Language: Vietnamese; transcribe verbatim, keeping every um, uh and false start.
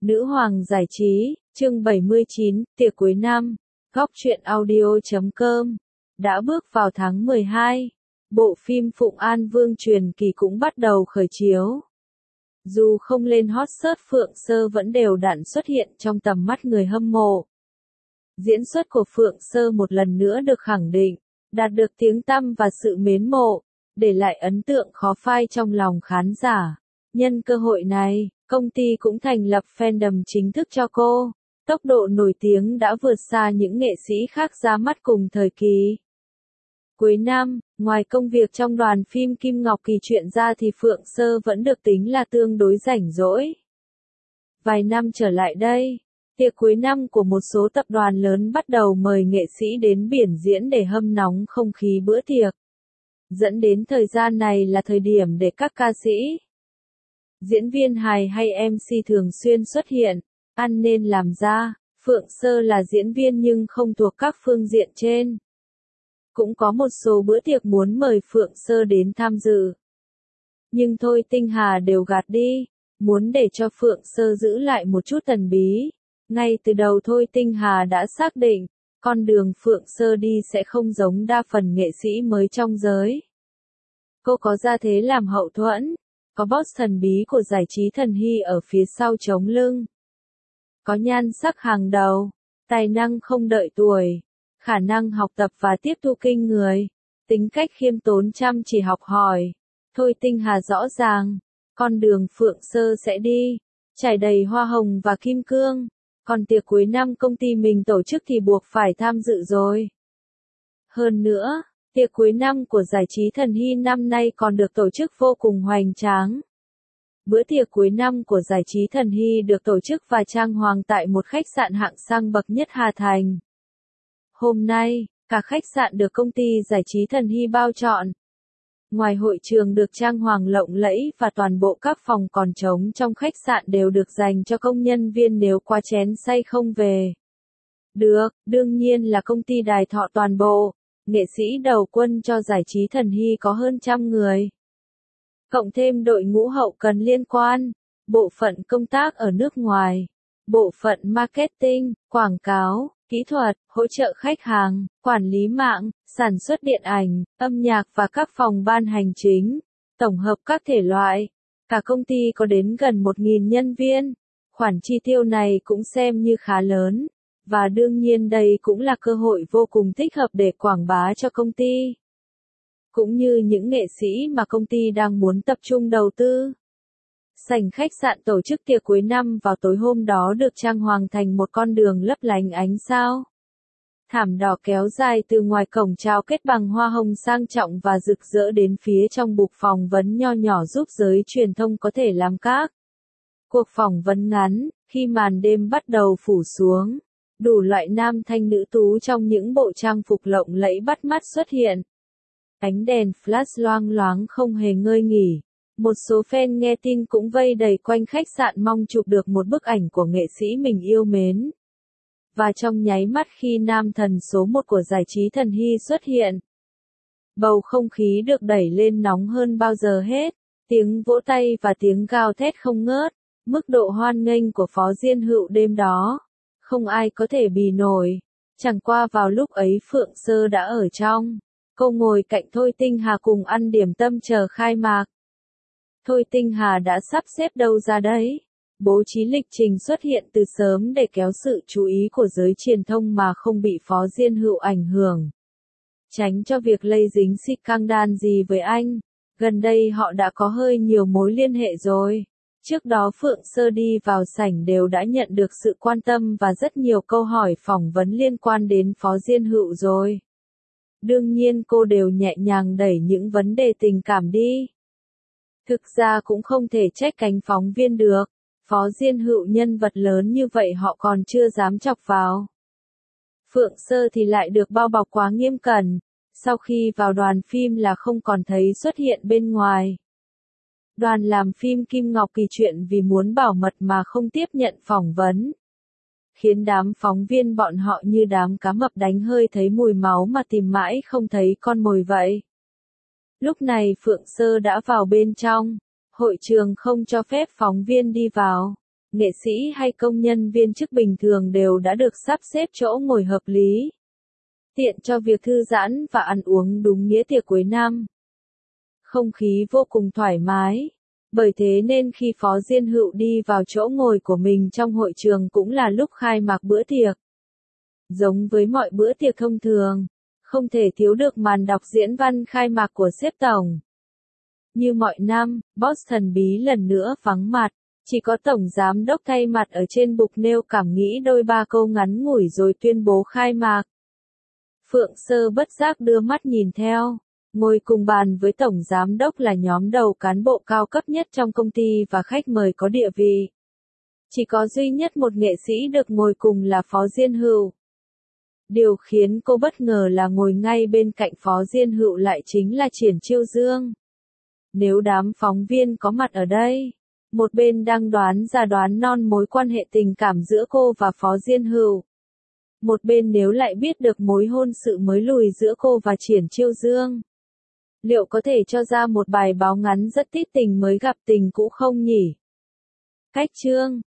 Nữ hoàng giải trí, chương bảy mươi chín, tiệc cuối năm, góc truyện audio chấm com. Đã bước vào tháng mười hai, bộ phim Phụng An Vương truyền kỳ cũng bắt đầu khởi chiếu. Dù không lên hot search, Phượng Sơ vẫn đều đặn xuất hiện trong tầm mắt người hâm mộ. Diễn xuất của Phượng Sơ một lần nữa được khẳng định, đạt được tiếng tăm và sự mến mộ, để lại ấn tượng khó phai trong lòng khán giả. Nhân cơ hội này, công ty cũng thành lập fandom chính thức cho cô. Tốc độ nổi tiếng đã vượt xa những nghệ sĩ khác ra mắt cùng thời kỳ. Cuối năm, ngoài công việc trong đoàn phim Kim Ngọc Kỳ truyện ra thì Phượng Sơ vẫn được tính là tương đối rảnh rỗi. Vài năm trở lại đây, tiệc cuối năm của một số tập đoàn lớn bắt đầu mời nghệ sĩ đến biển diễn để hâm nóng không khí bữa tiệc. Dẫn đến thời gian này là thời điểm để các ca sĩ, diễn viên hài hay em xê thường xuyên xuất hiện. Ăn nên làm ra, Phượng Sơ là diễn viên nhưng không thuộc các phương diện trên. Cũng có một số bữa tiệc muốn mời Phượng Sơ đến tham dự. Nhưng thôi Tinh Hà đều gạt đi, muốn để cho Phượng Sơ giữ lại một chút thần bí. Ngay từ đầu thôi Tinh Hà đã xác định, con đường Phượng Sơ đi sẽ không giống đa phần nghệ sĩ mới trong giới. Cô có gia thế làm hậu thuẫn, có boss thần bí của giải trí Thần Hy ở phía sau chống lưng. Có nhan sắc hàng đầu, tài năng không đợi tuổi, khả năng học tập và tiếp thu kinh người, tính cách khiêm tốn chăm chỉ học hỏi. Thôi Tinh Hà rõ ràng, con đường Phượng Sơ sẽ đi, trải đầy hoa hồng và kim cương, còn tiệc cuối năm công ty mình tổ chức thì buộc phải tham dự rồi. Hơn nữa, tiệc cuối năm của giải trí Thần Hy năm nay còn được tổ chức vô cùng hoành tráng. Bữa tiệc cuối năm của giải trí Thần Hy được tổ chức và trang hoàng tại một khách sạn hạng sang bậc nhất Hà Thành. Hôm nay, cả khách sạn được công ty giải trí Thần Hy bao trọn. Ngoài hội trường được trang hoàng lộng lẫy và toàn bộ các phòng còn trống trong khách sạn đều được dành cho công nhân viên nếu qua chén say không về được, đương nhiên là công ty đài thọ toàn bộ. Nghệ sĩ đầu quân cho giải trí Thần Hy có hơn trăm người. Cộng thêm đội ngũ hậu cần liên quan, bộ phận công tác ở nước ngoài, bộ phận marketing, quảng cáo, kỹ thuật, hỗ trợ khách hàng, quản lý mạng, sản xuất điện ảnh, âm nhạc và các phòng ban hành chính, tổng hợp các thể loại. Cả công ty có đến gần một nghìn nhân viên. Khoản chi tiêu này cũng xem như khá lớn. Và đương nhiên đây cũng là cơ hội vô cùng thích hợp để quảng bá cho công ty. Cũng như những nghệ sĩ mà công ty đang muốn tập trung đầu tư. Sảnh khách sạn tổ chức tiệc cuối năm vào tối hôm đó được trang hoàng thành một con đường lấp lánh ánh sao. Thảm đỏ kéo dài từ ngoài cổng chào kết bằng hoa hồng sang trọng và rực rỡ đến phía trong bục phỏng vấn nho nhỏ giúp giới truyền thông có thể làm các cuộc phỏng vấn ngắn. Khi màn đêm bắt đầu phủ xuống, đủ loại nam thanh nữ tú trong những bộ trang phục lộng lẫy bắt mắt xuất hiện. Ánh đèn flash loang loáng không hề ngơi nghỉ. Một số fan nghe tin cũng vây đầy quanh khách sạn mong chụp được một bức ảnh của nghệ sĩ mình yêu mến. Và trong nháy mắt khi nam thần số một của giải trí Thần Hy xuất hiện, bầu không khí được đẩy lên nóng hơn bao giờ hết. Tiếng vỗ tay và tiếng gào thét không ngớt. Mức độ hoan nghênh của Phó Diên Hựu đêm đó, không ai có thể bì nổi. Chẳng qua vào lúc ấy Phượng Sơ đã ở trong. Cô ngồi cạnh Thôi Tinh Hà cùng ăn điểm tâm chờ khai mạc. Thôi Tinh Hà đã sắp xếp đâu ra đấy. Bố trí lịch trình xuất hiện từ sớm để kéo sự chú ý của giới truyền thông mà không bị Phó Diên Hựu ảnh hưởng. Tránh cho việc lây dính scandal gì với anh. Gần đây họ đã có hơi nhiều mối liên hệ rồi. Trước đó Phượng Sơ đi vào sảnh đều đã nhận được sự quan tâm và rất nhiều câu hỏi phỏng vấn liên quan đến Phó Diên Hựu rồi. Đương nhiên cô đều nhẹ nhàng đẩy những vấn đề tình cảm đi. Thực ra cũng không thể trách cánh phóng viên được. Phó Diên Hựu nhân vật lớn như vậy họ còn chưa dám chọc vào. Phượng Sơ thì lại được bao bọc quá nghiêm cẩn. Sau khi vào đoàn phim là không còn thấy xuất hiện bên ngoài. Đoàn làm phim Kim Ngọc Kỳ truyện vì muốn bảo mật mà không tiếp nhận phỏng vấn. Khiến đám phóng viên bọn họ như đám cá mập đánh hơi thấy mùi máu mà tìm mãi không thấy con mồi vậy. Lúc này Phượng Sơ đã vào bên trong. Hội trường không cho phép phóng viên đi vào. nghệ sĩ hay công nhân viên chức bình thường đều đã được sắp xếp chỗ ngồi hợp lý, tiện cho việc thư giãn và ăn uống đúng nghĩa tiệc cuối năm. Không khí vô cùng thoải mái, bởi thế nên khi Phó Diên Hựu đi vào chỗ ngồi của mình trong hội trường cũng là lúc khai mạc bữa tiệc. Giống với mọi bữa tiệc thông thường, không thể thiếu được màn đọc diễn văn khai mạc của sếp tổng. Như mọi năm, boss thần bí lần nữa vắng mặt, chỉ có tổng giám đốc thay mặt ở trên bục nêu cảm nghĩ đôi ba câu ngắn ngủi rồi tuyên bố khai mạc. Phượng Sơ bất giác đưa mắt nhìn theo, ngồi cùng bàn với tổng giám đốc là nhóm đầu cán bộ cao cấp nhất trong công ty và khách mời có địa vị. Chỉ có duy nhất một nghệ sĩ được ngồi cùng là Phó Diên Hựu. Điều khiến cô bất ngờ là ngồi ngay bên cạnh Phó Diên Hựu lại chính là Triển Chiêu Dương. Nếu đám phóng viên có mặt ở đây, một bên đang đoán ra đoán non mối quan hệ tình cảm giữa cô và Phó Diên Hựu. Một bên nếu lại biết được mối hôn sự mới lùi giữa cô và Triển Chiêu Dương. Liệu có thể cho ra một bài báo ngắn rất tít tình mới gặp tình cũ không nhỉ? Cách chương